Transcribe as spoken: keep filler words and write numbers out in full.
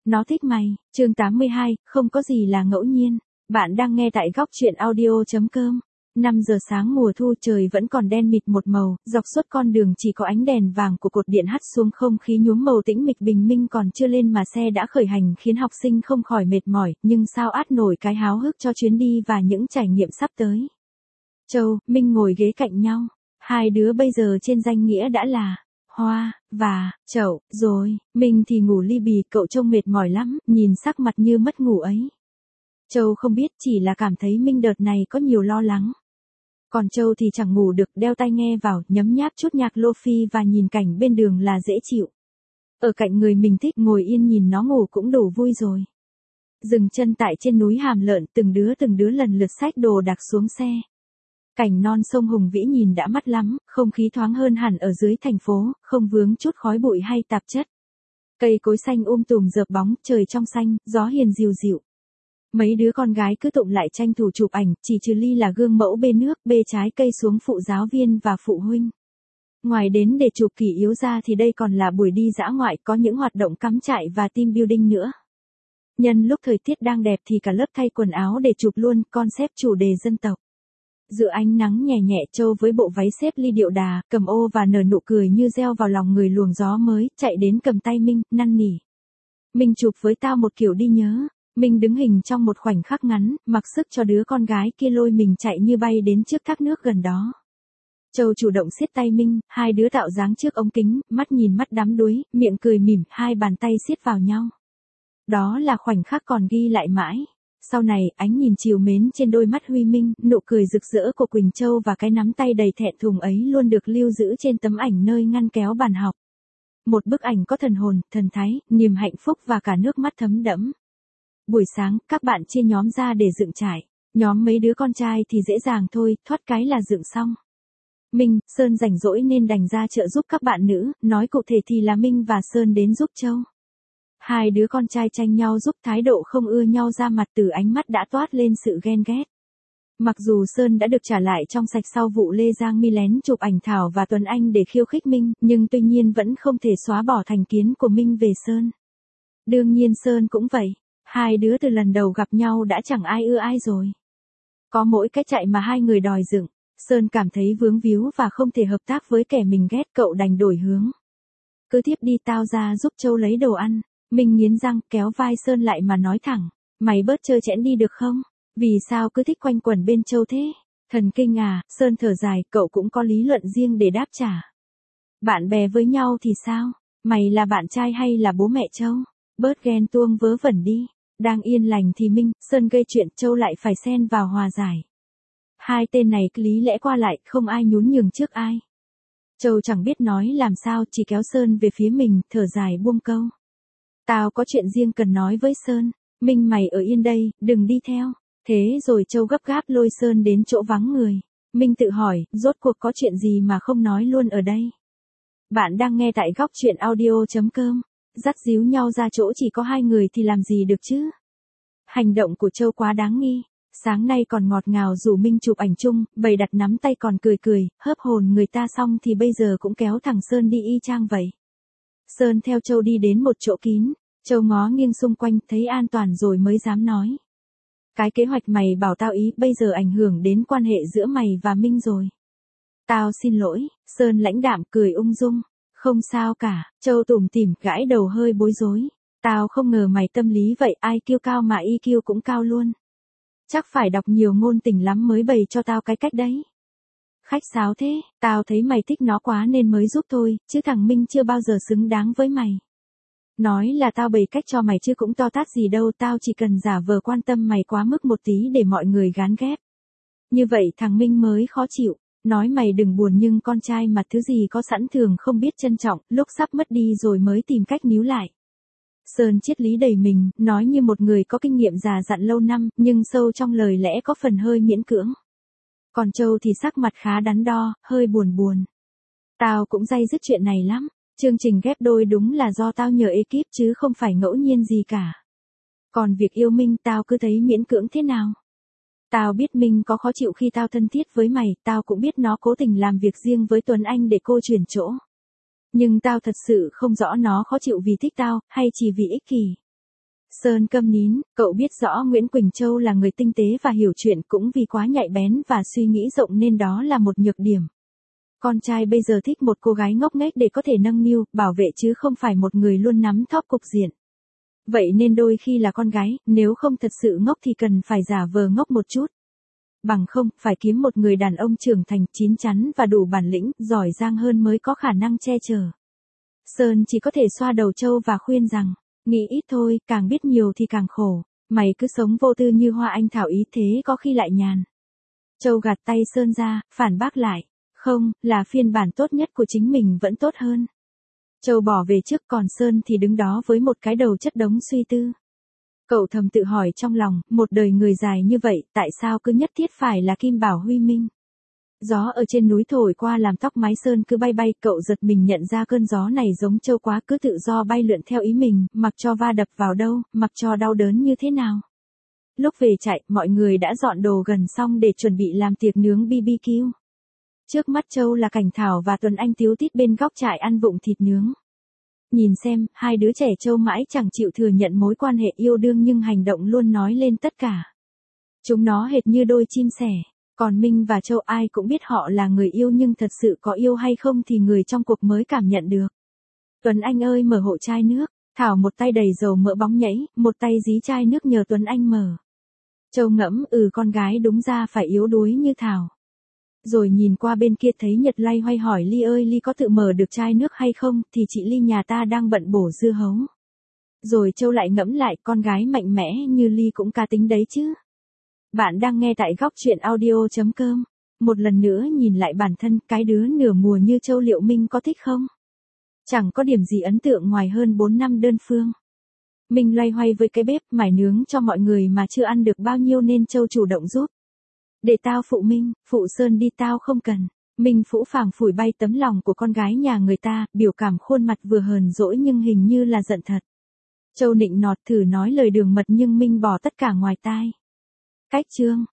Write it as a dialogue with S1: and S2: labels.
S1: Nó thích mày. Chương tám mươi hai, không có gì là ngẫu nhiên. Bạn đang nghe tại góc truyện audio chấm com. năm giờ sáng mùa thu, trời vẫn còn đen mịt một màu, dọc suốt con đường chỉ có ánh đèn vàng của cột điện hắt xuống, không khí nhuốm màu tĩnh mịch, bình minh còn chưa lên mà xe đã khởi hành, khiến học sinh không khỏi mệt mỏi, nhưng sao át nổi cái háo hức cho chuyến đi và những trải nghiệm sắp tới. Châu, Minh ngồi ghế cạnh nhau. Hai đứa bây giờ trên danh nghĩa đã là Hoa và Chậu rồi. Minh thì ngủ li bì, cậu trông mệt mỏi lắm, nhìn sắc mặt như mất ngủ ấy. Châu không biết, chỉ là cảm thấy Minh đợt này có nhiều lo lắng. Còn Châu thì chẳng ngủ được, đeo tai nghe vào, nhấm nháp chút nhạc lo-fi và nhìn cảnh bên đường là dễ chịu. Ở cạnh người mình thích, ngồi yên nhìn nó ngủ cũng đủ vui rồi. Dừng chân tại trên núi Hàm Lợn, từng đứa từng đứa lần lượt xách đồ đạc xuống xe. Cảnh non sông hùng vĩ nhìn đã mắt lắm, không khí thoáng hơn hẳn ở dưới thành phố, không vướng chút khói bụi hay tạp chất. Cây cối xanh um tùm rợp bóng, trời trong xanh, gió hiền dịu dịu. Mấy đứa con gái cứ tụng lại tranh thủ chụp ảnh, chỉ trừ Ly là gương mẫu bê nước, bê trái cây xuống phụ giáo viên và phụ huynh. Ngoài đến để chụp kỷ yếu ra thì đây còn là buổi đi dã ngoại, có những hoạt động cắm trại và team building nữa. Nhân lúc thời tiết đang đẹp thì cả lớp thay quần áo để chụp luôn, concept chủ đề dân tộc. Giữa ánh nắng nhẹ nhẹ, Châu với bộ váy xếp ly điệu đà, cầm ô và nở nụ cười như gieo vào lòng người, luồng gió mới, chạy đến cầm tay Minh, năn nỉ. Minh chụp với tao một kiểu đi nhớ. Minh đứng hình trong một khoảnh khắc ngắn, mặc sức cho đứa con gái kia lôi mình chạy như bay đến trước thác nước gần đó. Châu chủ động siết tay Minh, hai đứa tạo dáng trước ống kính, mắt nhìn mắt đắm đuối, miệng cười mỉm, hai bàn tay siết vào nhau. Đó là khoảnh khắc còn ghi lại mãi. Sau này, ánh nhìn trìu mến trên đôi mắt Huy Minh, nụ cười rực rỡ của Quỳnh Châu và cái nắm tay đầy thẹn thùng ấy luôn được lưu giữ trên tấm ảnh nơi ngăn kéo bàn học. Một bức ảnh có thần hồn, thần thái, niềm hạnh phúc và cả nước mắt thấm đẫm. Buổi sáng, các bạn chia nhóm ra để dựng trại. Nhóm mấy đứa con trai thì dễ dàng thôi, thoát cái là dựng xong. Minh, Sơn rảnh rỗi nên đành ra chợ giúp các bạn nữ, nói cụ thể thì là Minh và Sơn đến giúp Châu. Hai đứa con trai tranh nhau giúp, thái độ không ưa nhau ra mặt, từ ánh mắt đã toát lên sự ghen ghét. Mặc dù Sơn đã được trả lại trong sạch sau vụ Lê Giang Mi lén chụp ảnh Thảo và Tuấn Anh để khiêu khích Minh, nhưng tuy nhiên vẫn không thể xóa bỏ thành kiến của Minh về Sơn. Đương nhiên Sơn cũng vậy. Hai đứa từ lần đầu gặp nhau đã chẳng ai ưa ai rồi. Có mỗi cái chạy mà hai người đòi dựng, Sơn cảm thấy vướng víu và không thể hợp tác với kẻ mình ghét, cậu đành đổi hướng. Cứ tiếp đi, tao ra giúp Châu lấy đồ ăn. Minh nghiến răng, kéo vai Sơn lại mà nói thẳng, mày bớt trơ trẽn đi được không? Vì sao cứ thích quanh quẩn bên Châu thế? Thần kinh à? Sơn thở dài, cậu cũng có lý luận riêng để đáp trả. Bạn bè với nhau thì sao? Mày là bạn trai hay là bố mẹ Châu? Bớt ghen tuông vớ vẩn đi. Đang yên lành thì Minh, Sơn gây chuyện, Châu lại phải xen vào hòa giải. Hai tên này lý lẽ qua lại, không ai nhún nhường trước ai. Châu chẳng biết nói làm sao, chỉ kéo Sơn về phía mình, thở dài buông câu. Tao có chuyện riêng cần nói với Sơn. Minh, mày ở yên đây, đừng đi theo. Thế rồi Châu gấp gáp lôi Sơn đến chỗ vắng người. Minh tự hỏi, rốt cuộc có chuyện gì mà không nói luôn ở đây. Bạn đang nghe tại góc truyện audio chấm com. Dắt díu nhau ra chỗ chỉ có hai người thì làm gì được chứ? Hành động của Châu quá đáng nghi. Sáng nay còn ngọt ngào rủ Minh chụp ảnh chung, bày đặt nắm tay còn cười cười, hớp hồn người ta xong thì bây giờ cũng kéo thằng Sơn đi y chang vậy. Sơn theo Châu đi đến một chỗ kín, Châu ngó nghiêng xung quanh, thấy an toàn rồi mới dám nói. Cái kế hoạch mày bảo tao ý, bây giờ ảnh hưởng đến quan hệ giữa mày và Minh rồi. Tao xin lỗi, Sơn lãnh đạm cười ung dung. Không sao cả, Châu tủm tỉm gãi đầu hơi bối rối. Tao không ngờ mày tâm lý vậy, i kiu cao mà i kiu cũng cao luôn. Chắc phải đọc nhiều ngôn tình lắm mới bày cho tao cái cách đấy. Khách sáo thế, tao thấy mày thích nó quá nên mới giúp thôi, chứ thằng Minh chưa bao giờ xứng đáng với mày. Nói là tao bày cách cho mày chứ cũng to tát gì đâu, tao chỉ cần giả vờ quan tâm mày quá mức một tí để mọi người gán ghép. Như vậy thằng Minh mới khó chịu. Nói mày đừng buồn nhưng con trai mà thứ gì có sẵn thường không biết trân trọng, lúc sắp mất đi rồi mới tìm cách níu lại. Sơn triết lý đầy mình, nói như một người có kinh nghiệm già dặn lâu năm, nhưng sâu trong lời lẽ có phần hơi miễn cưỡng. Còn Châu thì sắc mặt khá đắn đo, hơi buồn buồn. Tao cũng day dứt chuyện này lắm, chương trình ghép đôi đúng là do tao nhờ ekip chứ không phải ngẫu nhiên gì cả. Còn việc yêu Minh tao cứ thấy miễn cưỡng thế nào. Tao biết Minh có khó chịu khi tao thân thiết với mày, tao cũng biết nó cố tình làm việc riêng với Tuấn Anh để cô chuyển chỗ. Nhưng tao thật sự không rõ nó khó chịu vì thích tao, hay chỉ vì ích kỷ. Sơn câm nín, cậu biết rõ Nguyễn Quỳnh Châu là người tinh tế và hiểu chuyện, cũng vì quá nhạy bén và suy nghĩ rộng nên đó là một nhược điểm. Con trai bây giờ thích một cô gái ngốc nghếch để có thể nâng niu, bảo vệ chứ không phải một người luôn nắm thóp cục diện. Vậy nên đôi khi là con gái, nếu không thật sự ngốc thì cần phải giả vờ ngốc một chút. Bằng không, phải kiếm một người đàn ông trưởng thành, chín chắn và đủ bản lĩnh, giỏi giang hơn mới có khả năng che chở. Sơn chỉ có thể xoa đầu Châu và khuyên rằng, nghĩ ít thôi, càng biết nhiều thì càng khổ. Mày cứ sống vô tư như hoa anh thảo ý thế có khi lại nhàn. Châu gạt tay Sơn ra, phản bác lại. Không, là phiên bản tốt nhất của chính mình vẫn tốt hơn. Châu bỏ về trước, còn Sơn thì đứng đó với một cái đầu chất đống suy tư. Cậu thầm tự hỏi trong lòng, một đời người dài như vậy, tại sao cứ nhất thiết phải là Kim Bảo Huy Minh? Gió ở trên núi thổi qua làm tóc mái Sơn cứ bay bay, cậu giật mình nhận ra cơn gió này giống Châu quá, cứ tự do bay lượn theo ý mình, mặc cho va đập vào đâu, mặc cho đau đớn như thế nào. Lúc về trại, mọi người đã dọn đồ gần xong để chuẩn bị làm tiệc nướng bê bê quy. Trước mắt Châu là Cảnh Thảo và Tuấn Anh tíu tít bên góc trại ăn vụng thịt nướng. Nhìn xem, hai đứa trẻ Châu mãi chẳng chịu thừa nhận mối quan hệ yêu đương nhưng hành động luôn nói lên tất cả. Chúng nó hệt như đôi chim sẻ. Còn Minh và Châu ai cũng biết họ là người yêu nhưng thật sự có yêu hay không thì người trong cuộc mới cảm nhận được. Tuấn Anh ơi mở hộ chai nước. Thảo một tay đầy dầu mỡ bóng nhảy, một tay dí chai nước nhờ Tuấn Anh mở. Châu ngẫm, ừ con gái đúng ra phải yếu đuối như Thảo. Rồi nhìn qua bên kia thấy Nhật loay hoay hỏi Ly ơi Ly có tự mở được chai nước hay không, thì chị Ly nhà ta đang bận bổ dưa hấu. Rồi Châu lại ngẫm lại, con gái mạnh mẽ như Ly cũng cá tính đấy chứ. Bạn đang nghe tại góc truyện audio chấm com. Một lần nữa nhìn lại bản thân, cái đứa nửa mùa như Châu liệu Minh có thích không? Chẳng có điểm gì ấn tượng ngoài hơn bốn năm đơn phương. Minh loay hoay với cái bếp, mải nướng cho mọi người mà chưa ăn được bao nhiêu nên Châu chủ động giúp. Để tao phụ Minh, phụ Sơn đi tao không cần. Minh phũ phàng phủi bay tấm lòng của con gái nhà người ta, biểu cảm khuôn mặt vừa hờn dỗi nhưng hình như là giận thật. Châu nịnh nọt thử nói lời đường mật nhưng Minh bỏ tất cả ngoài tai. Cách chương